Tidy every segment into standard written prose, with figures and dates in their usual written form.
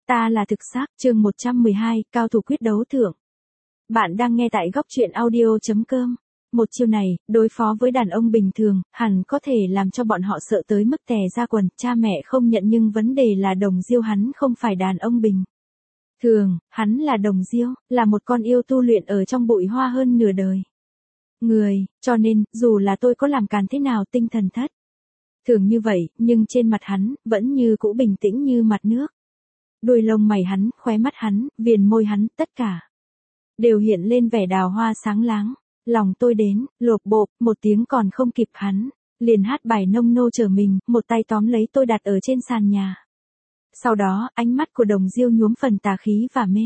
Ta là thực xác, chương 112, cao thủ quyết đấu thượng. Bạn đang nghe tại góc truyện audio.com. Một chiêu này, đối phó với đàn ông bình thường, hẳn có thể làm cho bọn họ sợ tới mức tè ra quần, cha mẹ không nhận nhưng vấn đề là Đồng Diêu hắn không phải đàn ông bình thường, hắn là Đồng Diêu, là một con yêu tu luyện ở trong bụi hoa hơn nửa đời. Cho nên, dù là tôi có làm càn thế nào tinh thần thất thường như vậy, nhưng trên mặt hắn, vẫn như cũ bình tĩnh như mặt nước. Đuôi lông mày hắn, khóe mắt hắn, viền môi hắn, tất cả đều hiện lên vẻ đào hoa sáng láng. Lòng tôi đến, lột bộp, một tiếng còn không kịp hắn liền hát bài nông nô trở mình, một tay tóm lấy tôi đặt ở trên sàn nhà. Sau đó, ánh mắt của Đồng Diêu nhuốm phần tà khí và mê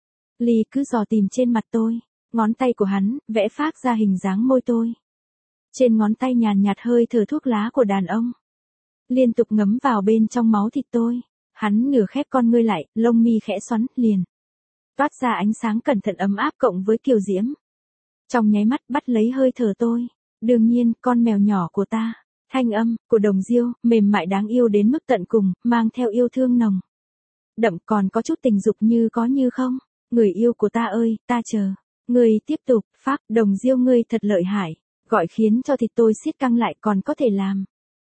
ly cứ dò tìm trên mặt tôi. Ngón tay của hắn, vẽ phác ra hình dáng môi tôi. Trên ngón tay nhàn nhạt hơi thở thuốc lá của đàn ông liên tục ngấm vào bên trong máu thịt tôi. Hắn nửa khép con ngươi lại, lông mi khẽ xoắn, liền toát ra ánh sáng cẩn thận ấm áp cộng với kiều diễm. Trong nháy mắt bắt lấy hơi thở tôi. Đương nhiên, con mèo nhỏ của ta. Thanh âm của Đồng Diêu, mềm mại đáng yêu đến mức tận cùng, mang theo yêu thương nồng đậm, còn có chút tình dục như có như không. Người yêu của ta ơi, ta chờ người tiếp tục. Phác, Đồng Diêu ngươi thật lợi hại. Gọi khiến cho thịt tôi siết căng lại, còn có thể làm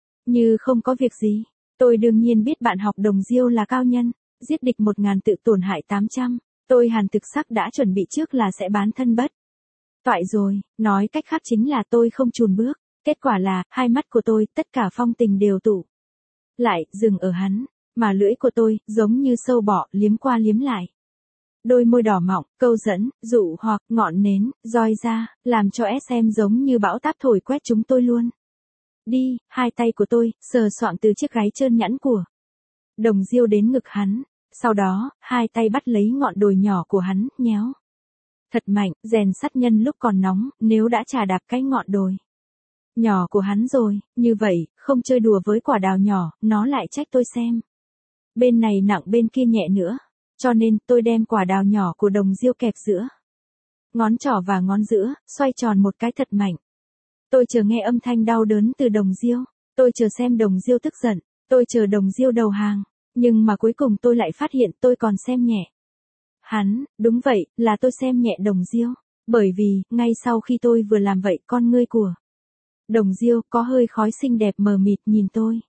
như không có việc gì. Tôi đương nhiên biết bạn học Đồng Diêu là cao nhân, giết địch 1000 tự tổn hại 800. Tôi Hàn thực sắc đã chuẩn bị trước là sẽ bán thân bất toại rồi, nói cách khác chính là tôi không chùn bước. Kết quả là, hai mắt của tôi, tất cả phong tình đều tụ lại, dừng ở hắn, mà lưỡi của tôi, giống như sâu bọ, liếm qua liếm lại. Đôi môi đỏ mọng, câu dẫn, dụ hoặc, ngọn nến, roi ra, làm cho SM giống như bão táp thổi quét chúng tôi luôn. Đi, hai tay của tôi, sờ soạng từ chiếc gáy trơn nhẵn của Đồng Diêu đến ngực hắn. Sau đó, hai tay bắt lấy ngọn đồi nhỏ của hắn, nhéo thật mạnh, rèn sắt nhân lúc còn nóng, nếu đã chà đạp cái ngọn đồi nhỏ của hắn rồi, như vậy, không chơi đùa với quả đào nhỏ, nó lại trách tôi xem. Bên này nặng bên kia nhẹ nữa. Cho nên, tôi đem quả đào nhỏ của Đồng Diêu kẹp giữa ngón trỏ và ngón giữa, xoay tròn một cái thật mạnh. Tôi chờ nghe âm thanh đau đớn từ Đồng Diêu. Tôi chờ xem Đồng Diêu tức giận. Tôi chờ Đồng Diêu đầu hàng. Nhưng mà cuối cùng tôi lại phát hiện tôi còn xem nhẹ hắn. Đúng vậy, là tôi xem nhẹ Đồng Diêu. Bởi vì, ngay sau khi tôi vừa làm vậy, con ngươi của Đồng Diêu có hơi khói xinh đẹp mờ mịt nhìn tôi.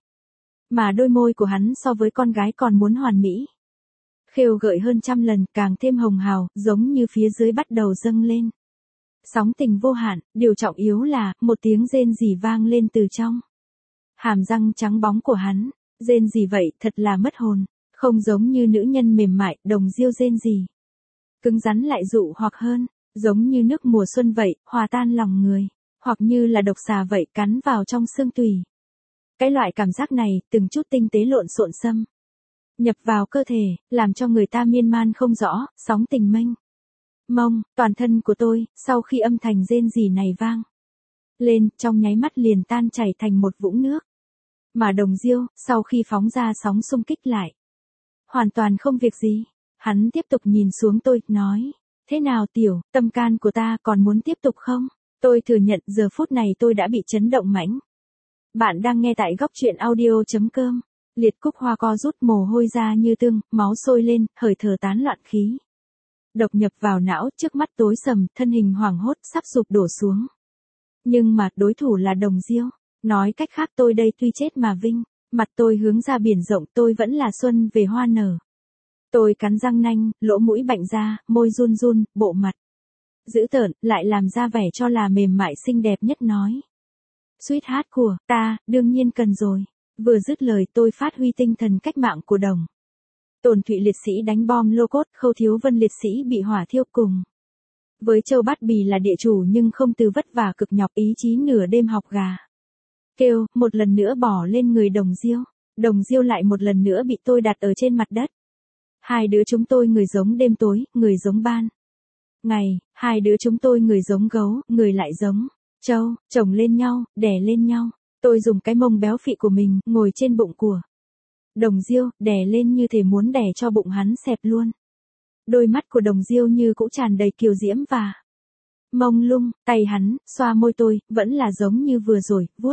Mà đôi môi của hắn so với con gái còn muốn hoàn mỹ. Khêu gợi hơn trăm lần, càng thêm hồng hào, giống như phía dưới bắt đầu dâng lên sóng tình vô hạn. Điều trọng yếu là, một tiếng rên rỉ vang lên từ trong hàm răng trắng bóng của hắn. Rên rỉ vậy, thật là mất hồn. Không giống như nữ nhân mềm mại, Đồng Diêu rên rỉ cứng rắn lại dụ hoặc hơn, giống như nước mùa xuân vậy, hòa tan lòng người, hoặc như là độc xà vậy, cắn vào trong xương tủy. Cái loại cảm giác này, từng chút tinh tế lộn xộn xâm nhập vào cơ thể, làm cho người ta miên man không rõ, sóng tình mênh mông. Toàn thân của tôi, sau khi âm thanh rên rỉ này vang lên, trong nháy mắt liền tan chảy thành một vũng nước. Mà Đồng Diêu, sau khi phóng ra sóng xung kích lại, hoàn toàn không việc gì. Hắn tiếp tục nhìn xuống tôi, nói, thế nào tiểu, tâm can của ta còn muốn tiếp tục không? Tôi thừa nhận giờ phút này tôi đã bị chấn động mãnh. Bạn đang nghe tại góc truyện audio.com. Liệt Cúc Hoa co rút, mồ hôi ra như tương, máu sôi lên, hời thở tán loạn khí độc nhập vào não, trước mắt tối sầm, thân hình hoảng hốt, sắp sụp đổ xuống. Nhưng mà, đối thủ là Đồng Diêu. Nói cách khác tôi đây tuy chết mà vinh. Mặt tôi hướng ra biển rộng, tôi vẫn là xuân về hoa nở. Tôi cắn răng nanh, lỗ mũi bạnh ra, môi run run, bộ mặt dữ tợn, lại làm ra vẻ cho là mềm mại xinh đẹp nhất, nói. Sweetheart của ta, đương nhiên cần rồi. Vừa dứt lời tôi phát huy tinh thần cách mạng của Đồng Tồn Thụy liệt sĩ đánh bom lô cốt, Khâu Thiếu Vân liệt sĩ bị hỏa thiêu cùng với Châu Bát Bì là địa chủ nhưng không từ vất vả cực nhọc ý chí nửa đêm học gà kêu, một lần nữa bỏ lên người Đồng Diêu. Đồng Diêu lại một lần nữa bị tôi đặt ở trên mặt đất. Hai đứa chúng tôi người giống đêm tối, người giống ban ngày. Hai đứa chúng tôi người giống gấu, người lại giống trâu, chồng lên nhau, đè lên nhau. Tôi dùng cái mông béo phị của mình, ngồi trên bụng của Đồng Diêu, đè lên như thể muốn đè cho bụng hắn xẹp luôn. Đôi mắt của Đồng Diêu như cũ tràn đầy kiều diễm và mông lung. Tay hắn, xoa môi tôi, vẫn là giống như vừa rồi, vuốt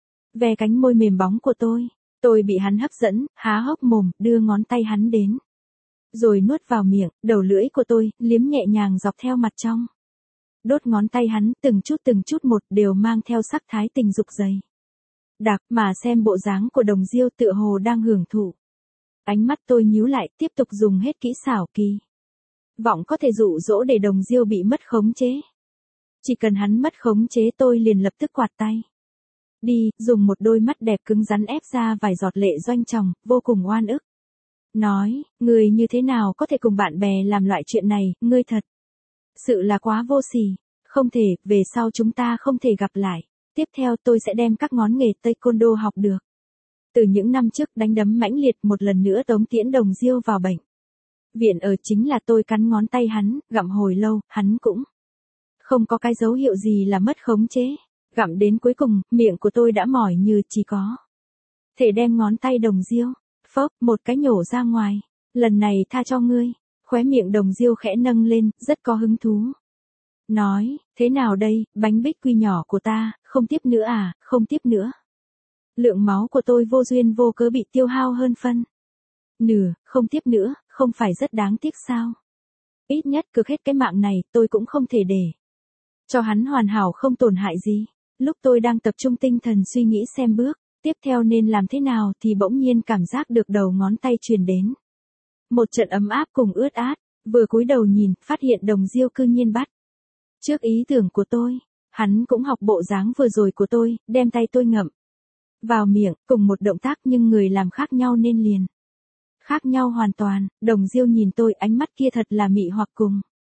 ve cánh môi mềm bóng của tôi. Tôi bị hắn hấp dẫn, há hốc mồm, đưa ngón tay hắn đến rồi nuốt vào miệng, đầu lưỡi của tôi, liếm nhẹ nhàng dọc theo mặt trong. Đốt ngón tay hắn, từng chút một đều mang theo sắc thái tình dục dày đặc, mà xem bộ dáng của Đồng Diêu tựa hồ đang hưởng thụ. Ánh mắt tôi nhíu lại, tiếp tục dùng hết kỹ xảo kỳ vọng có thể dụ dỗ để Đồng Diêu bị mất khống chế. Chỉ cần hắn mất khống chế tôi liền lập tức quạt tay đi, dùng một đôi mắt đẹp cứng rắn ép ra vài giọt lệ doanh tròng, vô cùng oan ức. Nói, người như thế nào có thể cùng bạn bè làm loại chuyện này, ngươi thật sự là quá vô sỉ. Không thể, về sau chúng ta không thể gặp lại. Tiếp theo tôi sẽ đem các ngón nghề taekwondo học được. Từ những năm trước đánh đấm mãnh liệt một lần nữa tống tiễn Đồng Diêu vào bệnh viện ở chính là tôi cắn ngón tay hắn, gặm hồi lâu, hắn cũng không có cái dấu hiệu gì là mất khống chế. Gặm đến cuối cùng, miệng của tôi đã mỏi như chỉ có thể đem ngón tay Đồng Diêu, phốc, một cái nhổ ra ngoài. Lần này tha cho ngươi. Khóe miệng Đồng Diêu khẽ nâng lên, rất có hứng thú. Nói, thế nào đây, bánh bích quy nhỏ của ta, không tiếp nữa à, không tiếp nữa. Lượng máu của tôi vô duyên vô cớ bị tiêu hao hơn phân nửa, không tiếp nữa, không phải rất đáng tiếc sao? Ít nhất cực hết cái mạng này, tôi cũng không thể để cho hắn hoàn hảo không tổn hại gì. Lúc tôi đang tập trung tinh thần suy nghĩ xem bước tiếp theo nên làm thế nào thì bỗng nhiên cảm giác được đầu ngón tay truyền đến một trận ấm áp cùng ướt át, vừa cúi đầu nhìn, phát hiện Đồng Diêu cư nhiên bắt trước ý tưởng của tôi. Hắn cũng học bộ dáng vừa rồi của tôi, đem tay tôi ngậm vào miệng, cùng một động tác nhưng người làm khác nhau nên liền khác nhau hoàn toàn. Đồng Diêu nhìn tôi, ánh mắt kia thật là mị hoặc cùng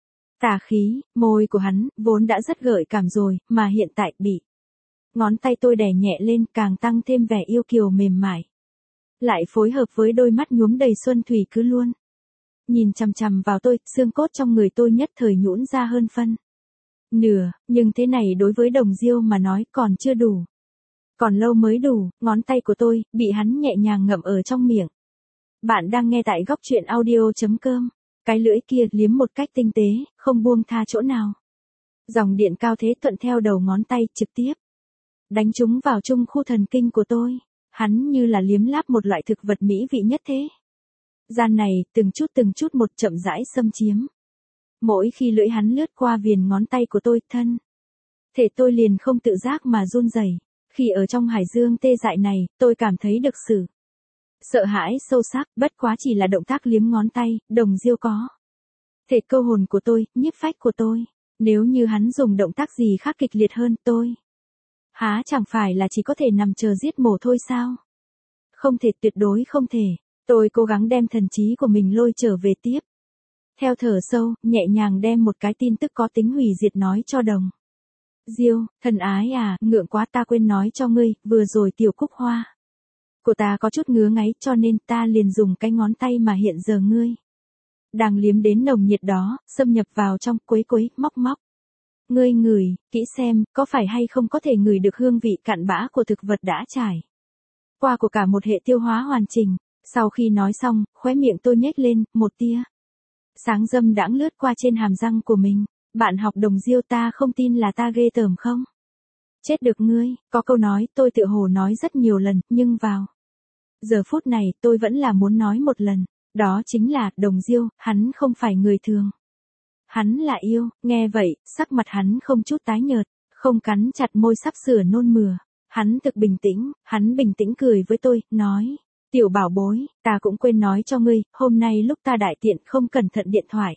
tà khí. Môi của hắn vốn đã rất gợi cảm rồi, mà hiện tại bị ngón tay tôi đè nhẹ lên, càng tăng thêm vẻ yêu kiều mềm mại. Lại phối hợp với đôi mắt nhuốm đầy xuân thủy cứ luôn nhìn chằm chằm vào tôi, xương cốt trong người tôi nhất thời nhũn ra hơn phân nửa, nhưng thế này đối với Đồng Diêu mà nói còn chưa đủ. Còn lâu mới đủ. Ngón tay của tôi bị hắn nhẹ nhàng ngậm ở trong miệng. Bạn đang nghe tại góc truyện audio.com. Cái lưỡi kia liếm một cách tinh tế, không buông tha chỗ nào. Dòng điện cao thế thuận theo đầu ngón tay trực tiếp đánh trúng vào trung khu thần kinh của tôi. Hắn như là liếm láp một loại thực vật mỹ vị nhất thế gian này, từng chút một chậm rãi xâm chiếm. Mỗi khi lưỡi hắn lướt qua viền ngón tay của tôi, thân thể tôi liền không tự giác mà run rẩy. Khi ở trong hải dương tê dại này, tôi cảm thấy được sự sợ hãi sâu sắc, bất quá chỉ là động tác liếm ngón tay, Đồng Diêu có thể câu hồn của tôi, nhiếp phách của tôi. Nếu như hắn dùng động tác gì khác kịch liệt hơn, tôi há chẳng phải là chỉ có thể nằm chờ giết mổ thôi sao? Không thể, tuyệt đối không thể. Tôi cố gắng đem thần trí của mình lôi trở về tiếp. Theo thở sâu, nhẹ nhàng đem một cái tin tức có tính hủy diệt nói cho Đồng Diêu. Thân ái à, ngượng quá, ta quên nói cho ngươi, vừa rồi tiểu cúc hoa của ta có chút ngứa ngáy, cho nên ta liền dùng cái ngón tay mà hiện giờ ngươi đang liếm đến nồng nhiệt đó, xâm nhập vào trong, quấy, móc. Ngươi ngửi kỹ xem, có phải hay không có thể ngửi được hương vị cặn bã của thực vật đã trải qua của cả một hệ tiêu hóa hoàn chỉnh. Sau khi nói xong, khóe miệng tôi nhếch lên, một tia sáng dâm đãng lướt qua trên hàm răng của mình. Bạn học Đồng Diêu, ta không tin là ta ghê tởm không? Chết được ngươi. Có câu nói tôi tựa hồ nói rất nhiều lần, nhưng vào giờ phút này tôi vẫn là muốn nói một lần. Đó chính là, Đồng Diêu, hắn không phải người thường. Hắn là yêu. Nghe vậy, sắc mặt hắn không chút tái nhợt, không cắn chặt môi sắp sửa nôn mửa. Hắn thực bình tĩnh, hắn bình tĩnh cười với tôi, nói, tiểu bảo bối, ta cũng quên nói cho ngươi, hôm nay lúc ta đại tiện không cẩn thận điện thoại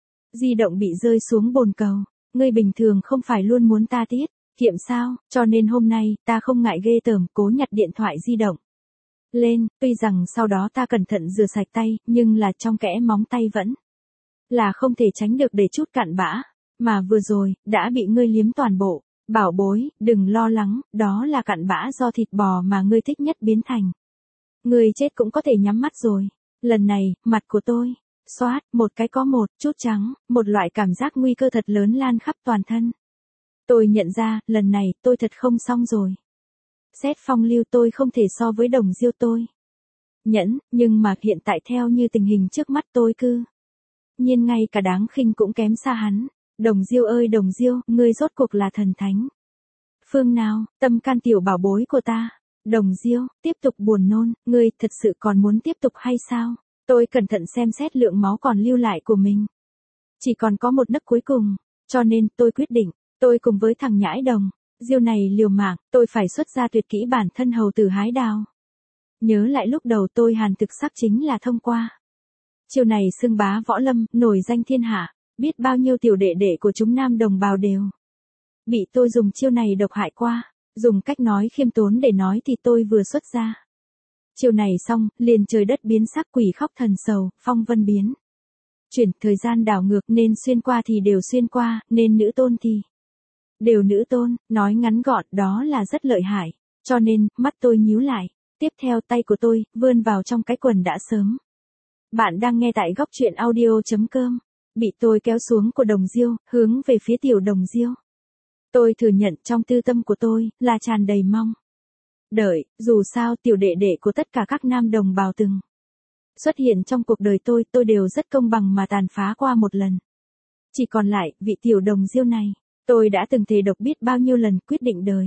di động bị rơi xuống bồn cầu. Ngươi bình thường không phải luôn muốn ta tiết kiệm sao, cho nên hôm nay, ta không ngại ghê tởm, cố nhặt điện thoại di động lên. Tuy rằng sau đó ta cẩn thận rửa sạch tay, nhưng là trong kẽ móng tay vẫn là không thể tránh được để chút cặn bã, mà vừa rồi, đã bị ngươi liếm toàn bộ. Bảo bối, đừng lo lắng, đó là cặn bã do thịt bò mà ngươi thích nhất biến thành. Ngươi chết cũng có thể nhắm mắt rồi. Lần này, mặt của tôi xoát, một cái có một chút trắng, một loại cảm giác nguy cơ thật lớn lan khắp toàn thân. Tôi nhận ra, lần này, tôi thật không xong rồi. Xét phong lưu tôi không thể so với Đồng Diêu tôi. Nhẫn, nhưng mà hiện tại theo như tình hình trước mắt tôi cư nhiên ngay cả đáng khinh cũng kém xa hắn. Đồng Diêu ơi Đồng Diêu, ngươi rốt cuộc là thần thánh phương nào, tâm can tiểu bảo bối của ta. Đồng Diêu, tiếp tục buồn nôn, ngươi thật sự còn muốn tiếp tục hay sao? Tôi cẩn thận xem xét lượng máu còn lưu lại của mình. Chỉ còn có một nấc cuối cùng, cho nên tôi quyết định, tôi cùng với thằng nhãi đồng, Diêu này liều mạng, tôi phải xuất ra tuyệt kỹ bản thân hầu tử hái đào. Nhớ lại lúc đầu tôi hàn thực sắc chính là thông qua. Chiêu này xưng bá võ lâm, nổi danh thiên hạ, biết bao nhiêu tiểu đệ đệ của chúng nam đồng bào đều bị tôi dùng chiêu này độc hại qua, dùng cách nói khiêm tốn để nói thì tôi vừa xuất ra. Chiêu này xong, liền trời đất biến sắc, quỷ khóc thần sầu, phong vân biến. Chuyển thời gian đảo ngược, nên xuyên qua thì đều xuyên qua, nên nữ tôn thì đều nữ tôn, nói ngắn gọn đó là rất lợi hại, cho nên, mắt tôi nhíu lại, tiếp theo tay của tôi, vươn vào trong cái quần đã sớm. Bạn đang nghe tại góc truyện audio.com, bị tôi kéo xuống của đồng Diêu, hướng về phía tiểu đồng Diêu. Tôi thừa nhận trong tư tâm của tôi, là tràn đầy mong đợi, dù sao tiểu đệ đệ của tất cả các nam đồng bào từng xuất hiện trong cuộc đời tôi đều rất công bằng mà tàn phá qua một lần. Chỉ còn lại, vị tiểu đồng Diêu này, tôi đã từng thề độc biết bao nhiêu lần, quyết định đời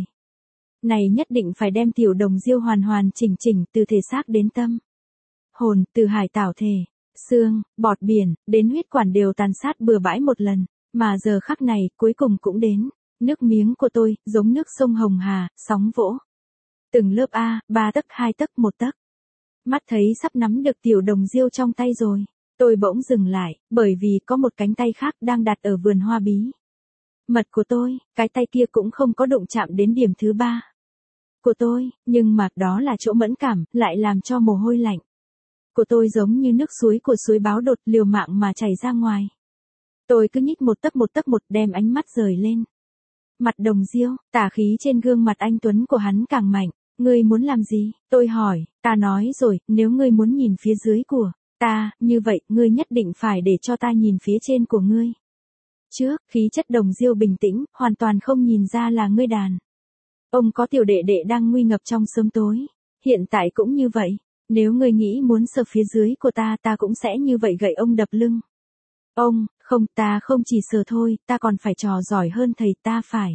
này nhất định phải đem tiểu đồng Diêu hoàn hoàn chỉnh chỉnh từ thể xác đến tâm. Hồn, từ hải tảo thể, xương, bọt biển, đến huyết quản đều tàn sát bừa bãi một lần, mà giờ khắc này, cuối cùng cũng đến. Nước miếng của tôi, giống nước sông Hồng Hà, sóng vỗ. Từng lớp A, 3 tấc, 2 tấc, 1 tấc. Mắt thấy sắp nắm được tiểu đồng Diêu trong tay rồi. Tôi bỗng dừng lại, bởi vì có một cánh tay khác đang đặt ở vườn hoa bí mật của tôi, cái tay kia cũng không có đụng chạm đến điểm thứ 3 của tôi, nhưng mà đó là chỗ mẫn cảm, lại làm cho mồ hôi lạnh của tôi giống như nước suối của suối báo đột liều mạng mà chảy ra ngoài. Tôi cứ nhích một tấc một đem ánh mắt rời lên mặt đồng Diêu, tà khí trên gương mặt anh tuấn của hắn càng mạnh. Ngươi muốn làm gì? Tôi hỏi. Ta nói rồi, nếu ngươi muốn nhìn phía dưới của ta, như vậy, ngươi nhất định phải để cho ta nhìn phía trên của ngươi. Trước, khí chất đồng Diêu bình tĩnh, hoàn toàn không nhìn ra là ngươi đàn ông có tiểu đệ đệ đang nguy ngập trong sớm tối. Hiện tại cũng như vậy. Nếu ngươi nghĩ muốn sờ phía dưới của ta cũng sẽ như vậy, gậy ông đập lưng. Ông, không, ta không chỉ sờ thôi, ta còn phải trò giỏi hơn thầy, ta phải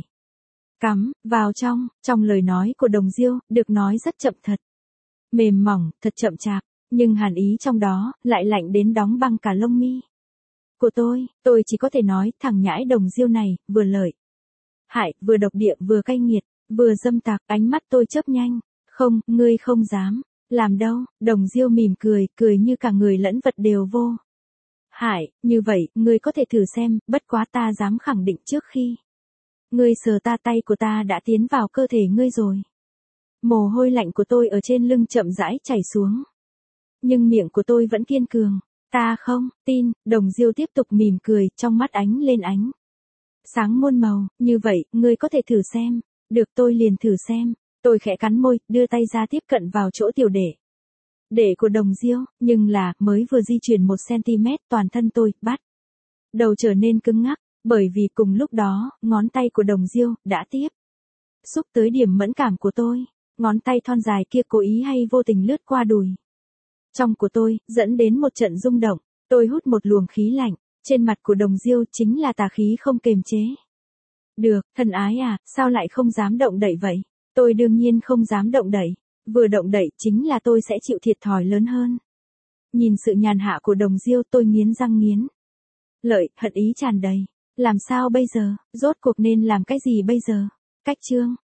cắm vào trong lời nói của đồng Diêu, được nói rất chậm thật. Mềm mỏng, thật chậm chạp, nhưng hàn ý trong đó, lại lạnh đến đóng băng cả lông mi của tôi chỉ có thể nói, thằng nhãi đồng Diêu này, vừa lợi hại, vừa độc địa, vừa cay nghiệt, vừa dâm tặc, ánh mắt tôi chớp nhanh. Không, ngươi không dám làm đâu. Đồng Diêu mỉm cười, cười như cả người lẫn vật đều vô hại. Như vậy, ngươi có thể thử xem, bất quá ta dám khẳng định trước khi ngươi sờ ta, tay của ta đã tiến vào cơ thể ngươi rồi. Mồ hôi lạnh của tôi ở trên lưng chậm rãi chảy xuống. Nhưng miệng của tôi vẫn kiên cường. Ta không tin. Đồng Diêu tiếp tục mỉm cười, trong mắt ánh lên ánh sáng muôn màu. Như vậy, ngươi có thể thử xem. Được, tôi liền thử xem. Tôi khẽ cắn môi, đưa tay ra tiếp cận vào chỗ tiểu đệ của đồng Diêu, nhưng là, mới vừa di chuyển 1cm, toàn thân tôi, bắt đầu trở nên cứng ngắc, bởi vì cùng lúc đó, ngón tay của đồng Diêu, đã tiếp xúc tới điểm mẫn cảm của tôi. Ngón tay thon dài kia cố ý hay vô tình lướt qua đùi trong của tôi, dẫn đến một trận rung động. Tôi hút một luồng khí lạnh, trên mặt của đồng Diêu chính là tà khí không kềm chế được. Thân ái à, sao lại không dám động đậy vậy? Tôi đương nhiên không dám động đậy. Vừa động đậy chính là tôi sẽ chịu thiệt thòi lớn hơn. Nhìn sự nhàn hạ của đồng Diêu, tôi nghiến răng nghiến lợi, hận ý tràn đầy. Làm sao bây giờ? Rốt cuộc nên làm cái gì bây giờ? Cách chương